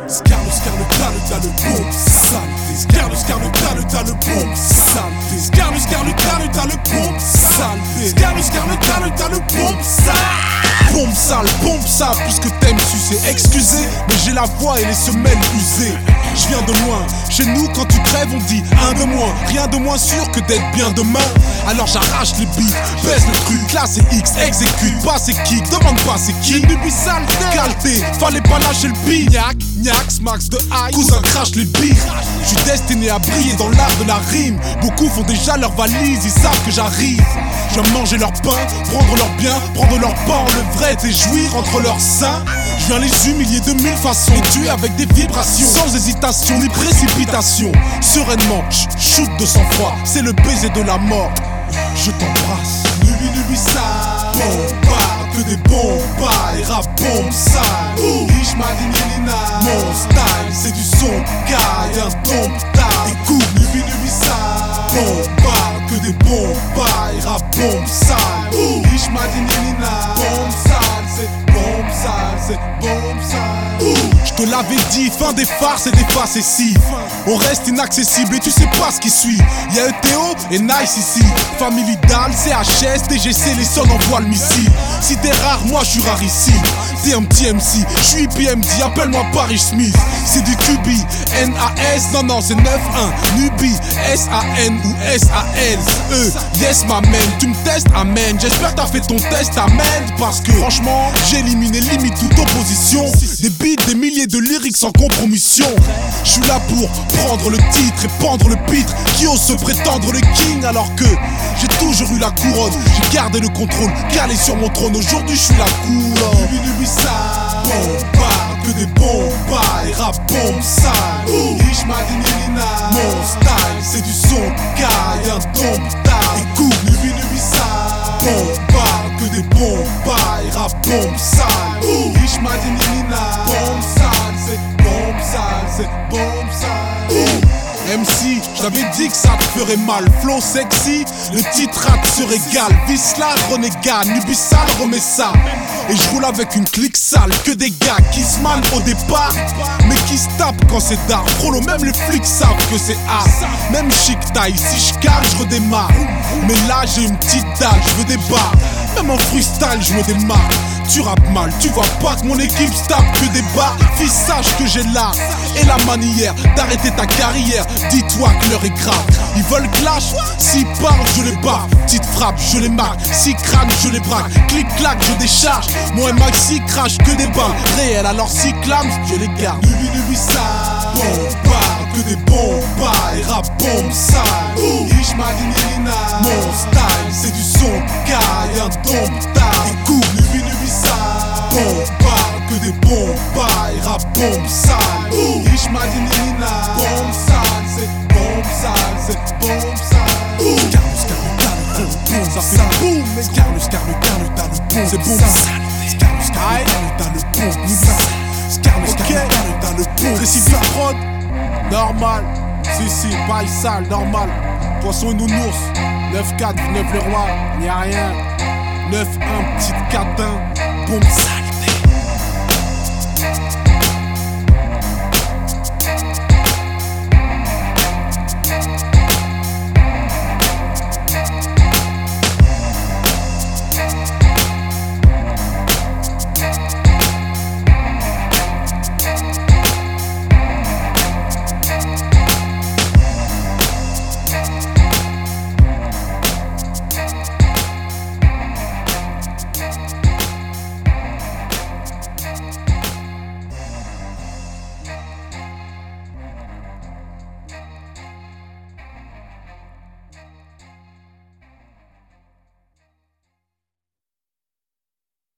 t'as le bombe sale. Scarlus, t'as le bombe sale. Scarlus, t'as le bombe sale. Scarlus, t'as le bombe sale. Bombe sale, puisque t'aimes sucer. Excusez, mais j'ai la voix et les semelles usées. Je viens de loin, chez nous quand tu crèves on dit un de moins. Rien de moins sûr que d'être bien demain. Alors j'arrache les beats, baisse le truc, classe et X, exécute, pas c'est qui, demande pas c'est qui. Nubi sale, qualité, fallait pas lâcher le beat. Niax, max de high, cousin crache les beats. Je suis destiné à briller dans l'art de la rime. Beaucoup font déjà leur valise, ils savent que j'arrive. Je viens manger leur pain, prendre leur bien, prendre leur pain en levrette et jouir entre leurs seins. Je viens les humilier de mille façons et tuer avec des vibrations, sans hésitation ni précipitation. Sereinement, shoot de sang-froid, c'est le baiser de la mort. Je t'embrasse. Nubi sale, bomba, que des bombas et rap bombe sale. Ishmadinina, mon style, c'est du son caille, indomptable. Écoute, Nubi sale, bomba, que des bombas et rap bombe sale. Ishmadinina, bombe sale, c'est bombe sale, c'est bombe sale. Je te l'avais dit, fin des farces et des facéties. On reste inaccessible et tu sais pas ce qui suit. Y'a ETO et Nice ici. Family Dal, CHS, DGC, les sons envoient le missile. Si t'es rare, moi je suis rarissime. T'es un petit MC, je suis PMD, appelle-moi Paris Smith. C'est du QB, NAS, non c'est 9-1. Nubi, SAN ou SAL. Yes ma man, tu me testes, amen. J'espère que t'as fait ton test, amen. Parce que franchement, j'ai éliminé limite toute opposition. Des beats, des milliers de lyrics sans compromission. Je suis là pour prendre le titre et pendre le pitre. Qui ose se prétendre le king alors que j'ai toujours eu la couronne. J'ai gardé le contrôle, calé sur mon trône. Aujourd'hui je suis la couronne. Nubi sale, bomba, que des bombas et rap bombe sale. Ishmadinina, mon style, c'est du son caille, indomptable. Écoute, Nubi sale, bomba, que des bombas et rap bombe sale. Ishmadinina, bombe sale, c'est bombe sale, c'est bombe sale. MC, je t'avais dit que ça te ferait mal. Flow sexy, le titre se régale. Visla, renégat, Nubi sale, remets ça. Et je roule avec une clique sale. Que des gars qui se mannent au départ, mais qui se tapent quand c'est dark. Frollo, même les flics savent que c'est hard. Même chic taille, si je cale, je redémarre. Mais là j'ai une petite dalle, je veux des barres. Même en freestyle, je me démarque. Tu rappes mal, tu vois pas que mon équipe se tape que des barres. Fils, sache que j'ai l'art et la manière d'arrêter ta carrière. Dis-toi que l'heure est grave. Ils veulent clash, s'ils parlent, je les bats. Petite frappe, je les marque. Si crâne, je les braque. Clic-clac, je décharge. Mon maxi crache que des balles réelles. Alors si clame, je les garde. Nubi sale, bomba, que des bombas et rap bombe sale. Ishmadinina, mon style, c'est du son caille, indomptable. Écoute, Nubi sale, bomba, que des bombas et rap bombe sale. Ishmadinina, bombe sale, c'est bombe sale, c'est bombe sale. Ça fait boum, mais Scarlus, t'as le boom, c'est boum sale. Scarlus, t'as le boom, Scarlus, t'as le boom. Récipient prod, normal. Si, bail sale, normal. Poisson et nounours, 9-4, 9 le roi, n'y a rien. 9-1, petite catin, bombe sale.